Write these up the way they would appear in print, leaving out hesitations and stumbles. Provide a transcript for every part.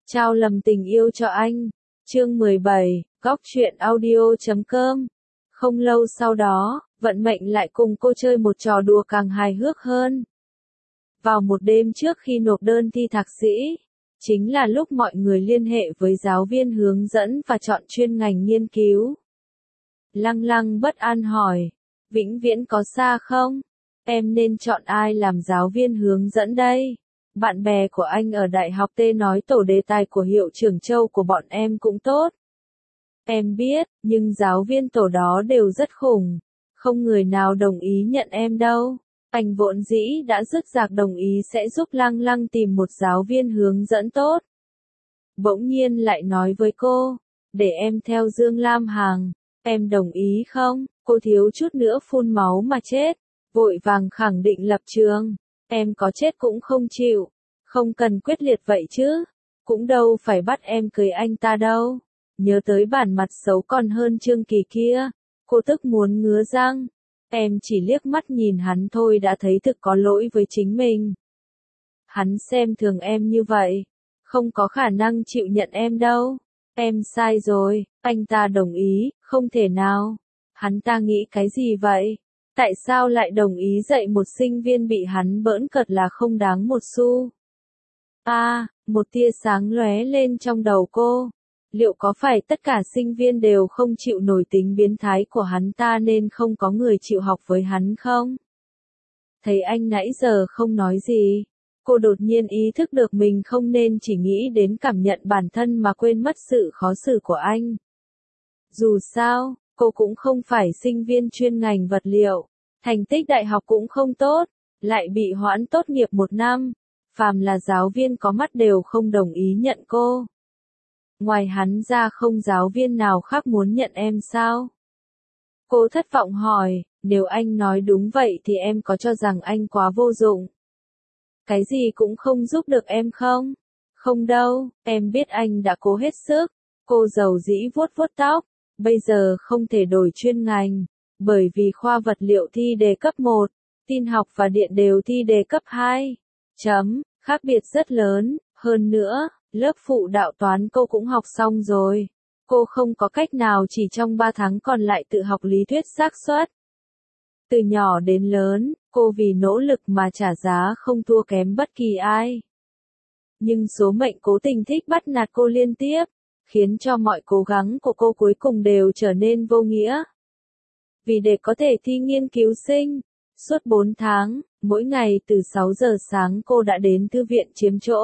Trao lầm tình yêu cho anh. Chương 17, Góc truyện audio.com. Không lâu sau đó, vận mệnh lại cùng cô chơi một trò đùa càng hài hước hơn. Vào một đêm trước khi nộp đơn thi thạc sĩ, chính là lúc mọi người liên hệ với giáo viên hướng dẫn và chọn chuyên ngành nghiên cứu. Lăng Lăng bất an hỏi, vĩnh viễn có xa không? Em nên chọn ai làm giáo viên hướng dẫn đây? Bạn bè của anh ở đại học T nói tổ đề tài của hiệu trưởng Châu của bọn em cũng tốt. Em biết, nhưng giáo viên tổ đó đều rất khủng. Không người nào đồng ý nhận em đâu. Anh vốn dĩ đã dứt dạc đồng ý sẽ giúp Lăng Lăng tìm một giáo viên hướng dẫn tốt. Bỗng nhiên lại nói với cô, để em theo Dương Lam Hằng, em đồng ý không? Cô thiếu chút nữa phun máu mà chết, vội vàng khẳng định lập trường, em có chết cũng không chịu, không cần quyết liệt vậy chứ, cũng đâu phải bắt em cưới anh ta đâu. Nhớ tới bản mặt xấu còn hơn Trương Kỳ kia, cô tức muốn ngứa răng. Em chỉ liếc mắt nhìn hắn thôi đã thấy thực có lỗi với chính mình. Hắn xem thường em như vậy, không có khả năng chịu nhận em đâu. Em sai rồi, anh ta đồng ý, không thể nào. Hắn ta nghĩ cái gì vậy? Tại sao lại đồng ý dạy một sinh viên bị hắn bỡn cợt là không đáng một xu? Một tia sáng lóe lên trong đầu cô. Liệu có phải tất cả sinh viên đều không chịu nổi tính biến thái của hắn ta nên không có người chịu học với hắn không? Thấy anh nãy giờ không nói gì, cô đột nhiên ý thức được mình không nên chỉ nghĩ đến cảm nhận bản thân mà quên mất sự khó xử của anh. Dù sao, cô cũng không phải sinh viên chuyên ngành vật liệu, thành tích đại học cũng không tốt, lại bị hoãn tốt nghiệp một năm, phàm là giáo viên có mắt đều không đồng ý nhận cô. Ngoài hắn ra không giáo viên nào khác muốn nhận em sao? Cô thất vọng hỏi, nếu anh nói đúng vậy thì em có cho rằng anh quá vô dụng? Cái gì cũng không giúp được em không? Không đâu, em biết anh đã cố hết sức. Cô giàu dĩ vuốt vuốt tóc, bây giờ không thể đổi chuyên ngành, bởi vì khoa vật liệu thi đề cấp 1, tin học và điện đều thi đề cấp 2. Khác biệt rất lớn, hơn nữa, lớp phụ đạo toán cô cũng học xong rồi. Cô không có cách nào chỉ trong 3 tháng còn lại tự học lý thuyết xác suất. Từ nhỏ đến lớn, cô vì nỗ lực mà trả giá không thua kém bất kỳ ai. Nhưng số mệnh cố tình thích bắt nạt cô liên tiếp, khiến cho mọi cố gắng của cô cuối cùng đều trở nên vô nghĩa. Vì để có thể thi nghiên cứu sinh, suốt 4 tháng, mỗi ngày từ 6 giờ sáng cô đã đến thư viện chiếm chỗ.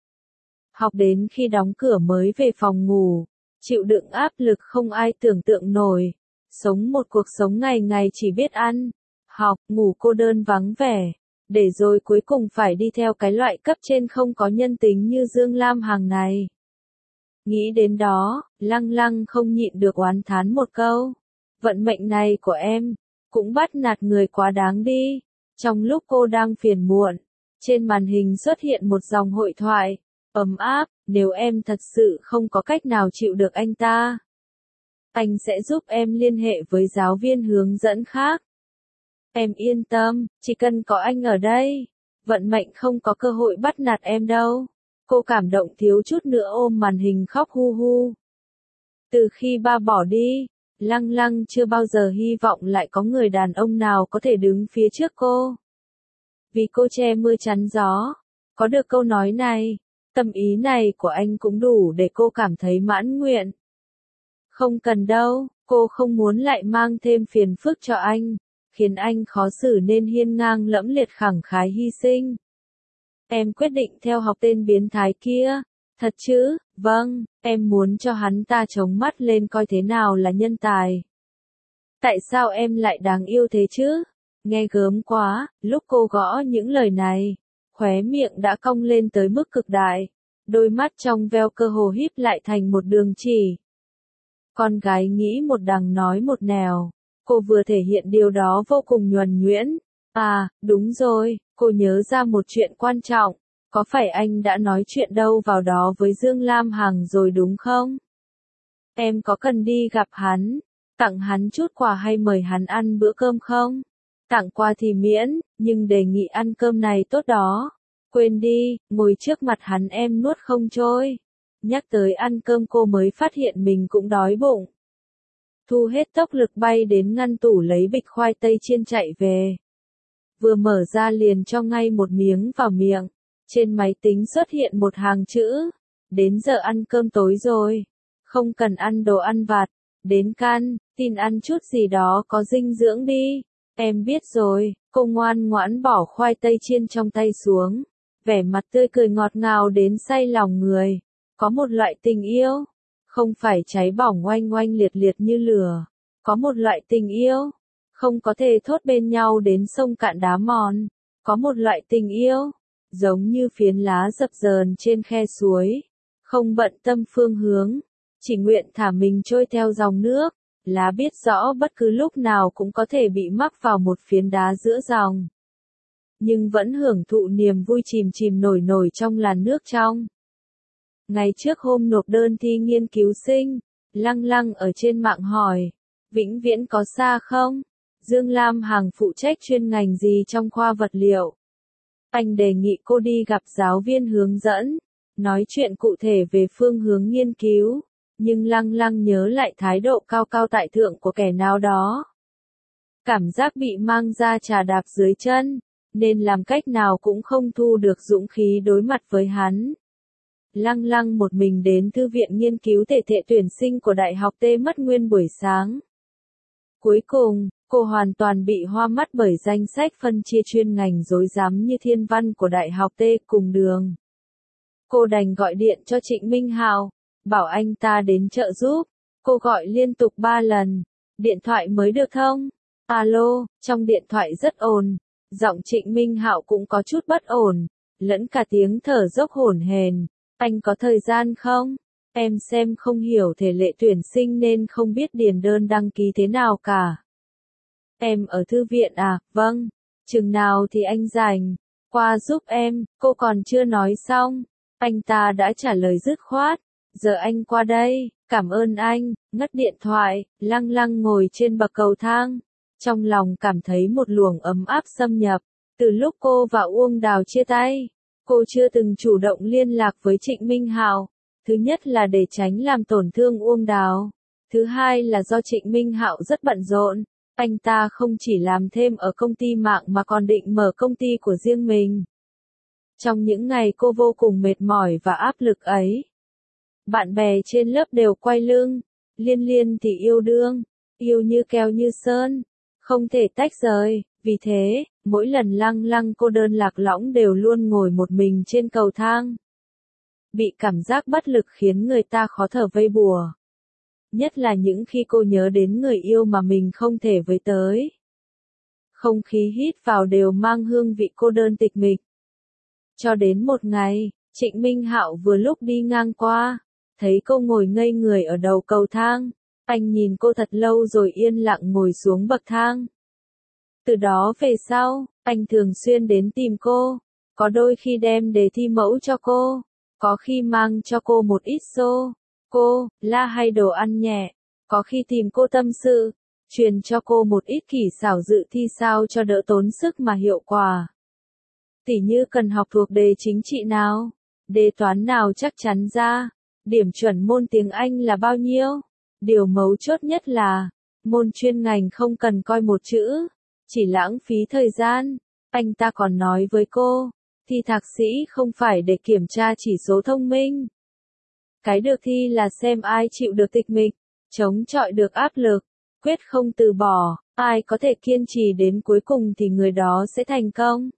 Học đến khi đóng cửa mới về phòng ngủ, chịu đựng áp lực không ai tưởng tượng nổi, sống một cuộc sống ngày ngày chỉ biết ăn, học, ngủ cô đơn vắng vẻ, để rồi cuối cùng phải đi theo cái loại cấp trên không có nhân tính như Dương Lam Hằng này. Nghĩ đến đó, Lăng Lăng không nhịn được oán thán một câu, vận mệnh này của em, cũng bắt nạt người quá đáng đi. Trong lúc cô đang phiền muộn, trên màn hình xuất hiện một dòng hội thoại, ấm áp, nếu em thật sự không có cách nào chịu được anh ta, anh sẽ giúp em liên hệ với giáo viên hướng dẫn khác. Em yên tâm, chỉ cần có anh ở đây, vận mệnh không có cơ hội bắt nạt em đâu. Cô cảm động thiếu chút nữa ôm màn hình khóc hu hu. Từ khi ba bỏ đi, Lăng Lăng chưa bao giờ hy vọng lại có người đàn ông nào có thể đứng phía trước cô. Vì cô che mưa chắn gió, có được câu nói này, tâm ý này của anh cũng đủ để cô cảm thấy mãn nguyện. Không cần đâu, cô không muốn lại mang thêm phiền phức cho anh, khiến anh khó xử nên hiên ngang lẫm liệt khẳng khái hy sinh. Em quyết định theo học tên biến thái kia, thật chứ? Vâng, em muốn cho hắn ta chống mắt lên coi thế nào là nhân tài. Tại sao em lại đáng yêu thế chứ? Nghe gớm quá, lúc cô gõ những lời này, khóe miệng đã cong lên tới mức cực đại, đôi mắt trong veo cơ hồ híp lại thành một đường chỉ. Con gái nghĩ một đằng nói một nẻo, cô vừa thể hiện điều đó vô cùng nhuần nhuyễn. Đúng rồi, cô nhớ ra một chuyện quan trọng, có phải anh đã nói chuyện đâu vào đó với Dương Lam Hằng rồi đúng không? Em có cần đi gặp hắn, tặng hắn chút quà hay mời hắn ăn bữa cơm không? Tặng quà thì miễn, nhưng đề nghị ăn cơm này tốt đó. Quên đi, ngồi trước mặt hắn em nuốt không trôi. Nhắc tới ăn cơm cô mới phát hiện mình cũng đói bụng. Thu hết tốc lực bay đến ngăn tủ lấy bịch khoai tây chiên chạy về. Vừa mở ra liền cho ngay một miếng vào miệng. Trên máy tính xuất hiện một hàng chữ. Đến giờ ăn cơm tối rồi. Không cần ăn đồ ăn vặt. Đến can, tin ăn chút gì đó có dinh dưỡng đi. Em biết rồi, cô ngoan ngoãn bỏ khoai tây chiên trong tay xuống. Vẻ mặt tươi cười ngọt ngào đến say lòng người. Có một loại tình yêu. Không phải cháy bỏng oanh oanh liệt liệt như lửa. Có một loại tình yêu. Không có thể thốt bên nhau đến sông cạn đá mòn. Có một loại tình yêu. Giống như phiến lá dập dờn trên khe suối. Không bận tâm phương hướng. Chỉ nguyện thả mình trôi theo dòng nước. Lá biết rõ bất cứ lúc nào cũng có thể bị mắc vào một phiến đá giữa dòng. Nhưng vẫn hưởng thụ niềm vui chìm chìm nổi nổi trong làn nước trong. Ngày trước hôm nộp đơn thi nghiên cứu sinh, Lăng Lăng ở trên mạng hỏi, vĩnh viễn có xa không? Dương Lam Hằng phụ trách chuyên ngành gì trong khoa vật liệu? Anh đề nghị cô đi gặp giáo viên hướng dẫn, nói chuyện cụ thể về phương hướng nghiên cứu, nhưng Lăng Lăng nhớ lại thái độ cao cao tại thượng của kẻ nào đó. Cảm giác bị mang ra trà đạp dưới chân, nên làm cách nào cũng không thu được dũng khí đối mặt với hắn. Lăng Lăng một mình đến thư viện nghiên cứu thể hệ tuyển sinh của Đại học T mất nguyên buổi sáng. Cuối cùng, cô hoàn toàn bị hoa mắt bởi danh sách phân chia chuyên ngành rối rắm như thiên văn của Đại học T cùng đường. Cô đành gọi điện cho Trịnh Minh Hạo, bảo anh ta đến trợ giúp. Cô gọi liên tục 3 lần, điện thoại mới được thông. Alo, trong điện thoại rất ồn, giọng Trịnh Minh Hạo cũng có chút bất ổn, lẫn cả tiếng thở dốc hổn hển. Anh có thời gian không? Em xem không hiểu thể lệ tuyển sinh nên không biết điền đơn đăng ký thế nào cả. Em ở thư viện à? Vâng. Chừng nào thì anh rảnh? Qua giúp em, cô còn chưa nói xong. Anh ta đã trả lời dứt khoát. Giờ anh qua đây, cảm ơn anh, ngắt điện thoại, Lăng Lăng ngồi trên bậc cầu thang. Trong lòng cảm thấy một luồng ấm áp xâm nhập. Từ lúc cô và Uông Đào chia tay, cô chưa từng chủ động liên lạc với Trịnh Minh Hạo. Thứ nhất là để tránh làm tổn thương Uông Đào. Thứ hai là do Trịnh Minh Hạo rất bận rộn. Anh ta không chỉ làm thêm ở công ty mạng mà còn định mở công ty của riêng mình. Trong những ngày cô vô cùng mệt mỏi và áp lực ấy, bạn bè trên lớp đều quay lưng. Liên Liên thì yêu đương, yêu như keo như sơn, không thể tách rời. Vì thế, mỗi lần Lăng Lăng cô đơn lạc lõng đều luôn ngồi một mình trên cầu thang. Bị cảm giác bất lực khiến người ta khó thở vây bùa. Nhất là những khi cô nhớ đến người yêu mà mình không thể với tới. Không khí hít vào đều mang hương vị cô đơn tịch mịch. Cho đến một ngày, Trịnh Minh Hạo vừa lúc đi ngang qua, thấy cô ngồi ngây người ở đầu cầu thang. Anh nhìn cô thật lâu rồi yên lặng ngồi xuống bậc thang. Từ đó về sau, anh thường xuyên đến tìm cô, có đôi khi đem đề thi mẫu cho cô, có khi mang cho cô một ít cô, la hay đồ ăn nhẹ, có khi tìm cô tâm sự, truyền cho cô một ít kỹ xảo dự thi sao cho đỡ tốn sức mà hiệu quả. Tỉ như cần học thuộc đề chính trị nào, đề toán nào chắc chắn ra, điểm chuẩn môn tiếng Anh là bao nhiêu. Điều mấu chốt nhất là, môn chuyên ngành không cần coi một chữ, chỉ lãng phí thời gian. Anh ta còn nói với cô, thi thạc sĩ không phải để kiểm tra chỉ số thông minh. Cái được thi là xem ai chịu được tịch mịch, chống chọi được áp lực, quyết không từ bỏ, ai có thể kiên trì đến cuối cùng thì người đó sẽ thành công.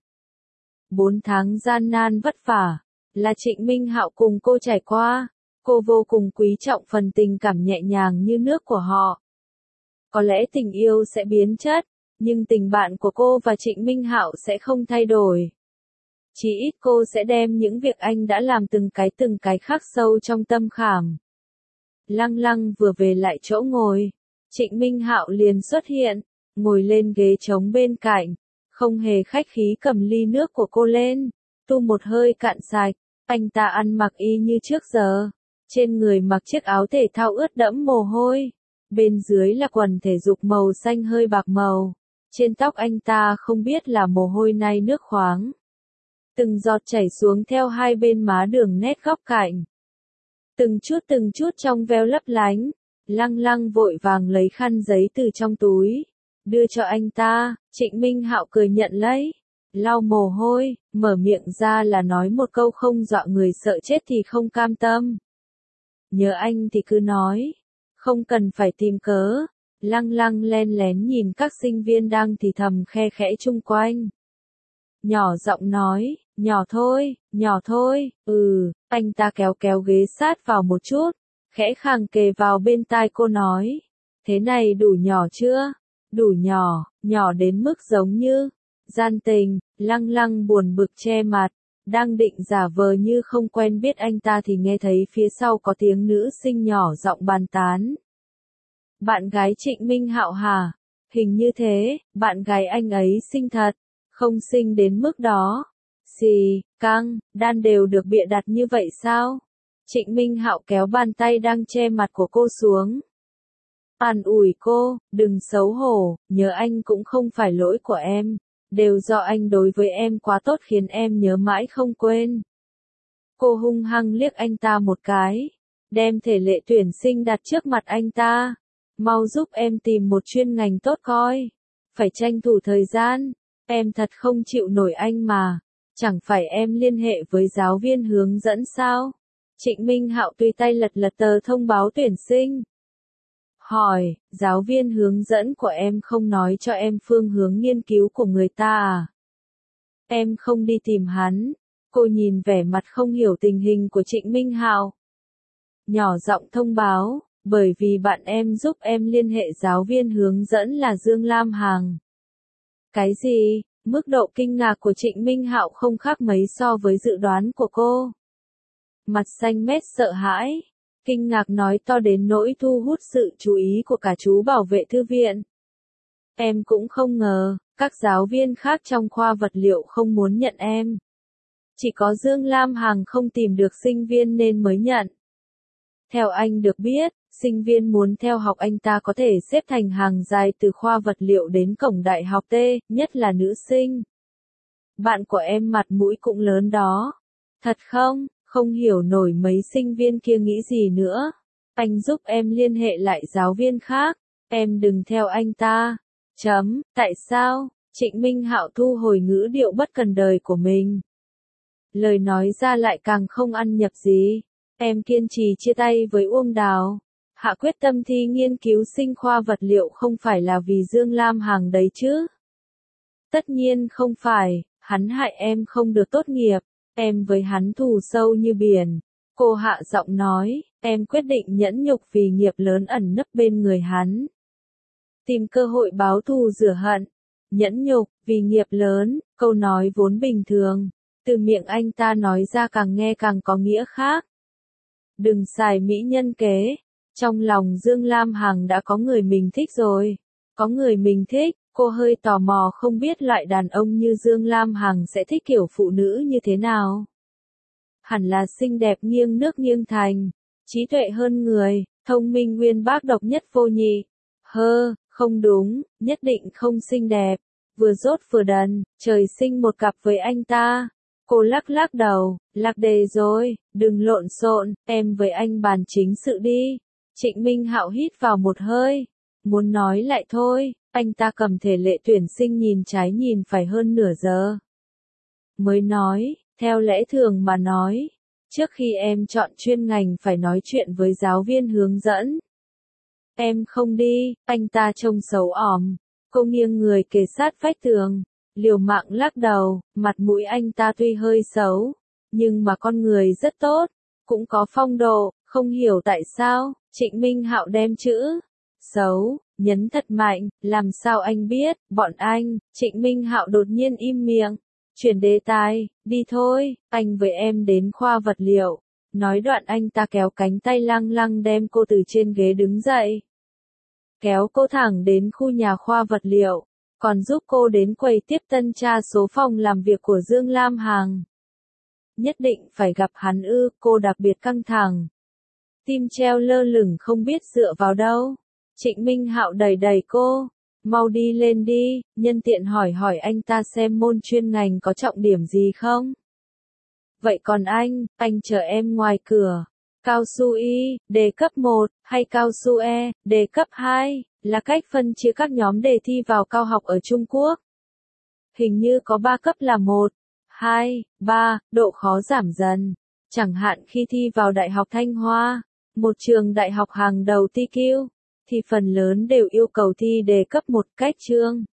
4 tháng gian nan vất vả, là Trịnh Minh Hạo cùng cô trải qua. Cô vô cùng quý trọng phần tình cảm nhẹ nhàng như nước của họ. Có lẽ tình yêu sẽ biến chất, nhưng tình bạn của cô và Trịnh Minh Hạo sẽ không thay đổi. Chỉ ít cô sẽ đem những việc anh đã làm từng cái khắc sâu trong tâm khảm. Lăng Lăng vừa về lại chỗ ngồi, Trịnh Minh Hạo liền xuất hiện, ngồi lên ghế trống bên cạnh, không hề khách khí cầm ly nước của cô lên, tu một hơi cạn sạch. Anh ta ăn mặc y như trước giờ, trên người mặc chiếc áo thể thao ướt đẫm mồ hôi, bên dưới là quần thể dục màu xanh hơi bạc màu, trên tóc anh ta không biết là mồ hôi nay nước khoáng. Từng giọt chảy xuống theo hai bên má đường nét góc cạnh. từng chút trong veo lấp lánh. Lăng Lăng vội vàng lấy khăn giấy từ trong túi, đưa cho anh ta. Trịnh Minh Hạo cười nhận lấy, lau mồ hôi, mở miệng ra là nói một câu không dọa người sợ chết thì không cam tâm. Nhớ anh thì cứ nói, không cần phải tìm cớ. Lăng Lăng len lén nhìn các sinh viên đang thì thầm khe khẽ chung quanh. Nhỏ giọng nói, nhỏ thôi, anh ta kéo kéo ghế sát vào một chút, khẽ khàng kề vào bên tai cô nói, thế này đủ nhỏ chưa? Đủ nhỏ đến mức giống như gian tình. Lăng Lăng buồn bực che mặt, đang định giả vờ như không quen biết anh ta thì nghe thấy phía sau có tiếng nữ sinh nhỏ giọng bàn tán. Bạn gái Trịnh Minh Hạo hả? Hình như thế, bạn gái anh ấy xinh thật, không xinh đến mức đó. Xì, căng, đan đều được bịa đặt như vậy sao? Trịnh Minh Hạo kéo bàn tay đang che mặt của cô xuống. An ủi cô, đừng xấu hổ, nhớ anh cũng không phải lỗi của em, đều do anh đối với em quá tốt khiến em nhớ mãi không quên. Cô hung hăng liếc anh ta một cái, đem thể lệ tuyển sinh đặt trước mặt anh ta. Mau giúp em tìm một chuyên ngành tốt coi, phải tranh thủ thời gian, em thật không chịu nổi anh mà, chẳng phải em liên hệ với giáo viên hướng dẫn sao? Trịnh Minh Hạo tùy tay lật lật tờ thông báo tuyển sinh. Hỏi, giáo viên hướng dẫn của em không nói cho em phương hướng nghiên cứu của người ta à? Em không đi tìm hắn. Cô nhìn vẻ mặt không hiểu tình hình của Trịnh Minh Hạo. Nhỏ giọng thông báo, bởi vì bạn em giúp em liên hệ giáo viên hướng dẫn là Dương Lam Hằng. Cái gì? Mức độ kinh ngạc của Trịnh Minh Hạo không khác mấy so với dự đoán của cô. Mặt xanh mét sợ hãi, kinh ngạc nói to đến nỗi thu hút sự chú ý của cả chú bảo vệ thư viện. Em cũng không ngờ, các giáo viên khác trong khoa vật liệu không muốn nhận em. Chỉ có Dương Lam Hằng không tìm được sinh viên nên mới nhận. Theo anh được biết, sinh viên muốn theo học anh ta có thể xếp thành hàng dài từ khoa vật liệu đến cổng đại học T, nhất là nữ sinh. Bạn của em mặt mũi cũng lớn đó. Thật không? Không hiểu nổi mấy sinh viên kia nghĩ gì nữa. Anh giúp em liên hệ lại giáo viên khác. Em đừng theo anh ta. Tại sao? Trịnh Minh Hạo thu hồi ngữ điệu bất cần đời của mình. Lời nói ra lại càng không ăn nhập gì. Em kiên trì chia tay với Uông Đào. Hạ quyết tâm thi nghiên cứu sinh khoa vật liệu không phải là vì Dương Lam Hằng đấy chứ? Tất nhiên không phải, hắn hại em không được tốt nghiệp. Em với hắn thù sâu như biển. Cô hạ giọng nói, em quyết định nhẫn nhục vì nghiệp lớn ẩn nấp bên người hắn. Tìm cơ hội báo thù rửa hận. Nhẫn nhục, vì nghiệp lớn, câu nói vốn bình thường. Từ miệng anh ta nói ra càng nghe càng có nghĩa khác. Đừng xài mỹ nhân kế. Trong lòng Dương Lam Hằng đã có người mình thích rồi. Có người mình thích, cô hơi tò mò không biết loại đàn ông như Dương Lam Hằng sẽ thích kiểu phụ nữ như thế nào. Hẳn là xinh đẹp nghiêng nước nghiêng thành, trí tuệ hơn người, thông minh uyên bác độc nhất vô nhị. Không đúng, nhất định không xinh đẹp, vừa dốt vừa đần, trời sinh một cặp với anh ta. Cô lắc lắc đầu, lạc đề rồi, đừng lộn xộn, em với anh bàn chính sự đi. Trịnh Minh Hạo hít vào một hơi, muốn nói lại thôi, anh ta cầm thể lệ tuyển sinh nhìn trái nhìn phải hơn nửa giờ. Mới nói, theo lẽ thường mà nói, trước khi em chọn chuyên ngành phải nói chuyện với giáo viên hướng dẫn. Em không đi, anh ta trông xấu ỏm, cô nghiêng người kề sát vách tường, liều mạng lắc đầu, mặt mũi anh ta tuy hơi xấu, nhưng mà con người rất tốt, cũng có phong độ, không hiểu tại sao, Trịnh Minh Hạo đem chữ xấu nhấn thật mạnh, làm sao anh biết, bọn anh. Trịnh Minh Hạo đột nhiên im miệng, chuyển đề tài, đi thôi, anh với em đến khoa vật liệu. Nói đoạn anh ta kéo cánh tay Lăng Lăng đem cô từ trên ghế đứng dậy. Kéo cô thẳng đến khu nhà khoa vật liệu, còn giúp cô đến quầy tiếp tân tra số phòng làm việc của Dương Lam Hằng. Nhất định phải gặp hắn ư, cô đặc biệt căng thẳng. Tim treo lơ lửng không biết dựa vào đâu. Trịnh Minh Hạo đẩy đẩy cô, mau đi lên đi, nhân tiện hỏi hỏi anh ta xem môn chuyên ngành có trọng điểm gì không. Vậy còn anh chờ em ngoài cửa. Cao su Y, đề cấp 1, hay cao su E, đề cấp 2, là cách phân chia các nhóm đề thi vào cao học ở Trung Quốc. Hình như có 3 cấp là 1, 2, 3, độ khó giảm dần. Chẳng hạn khi thi vào Đại học Thanh Hoa, một trường đại học hàng đầu TQ, thì phần lớn đều yêu cầu thi đề cấp 1 cách chương.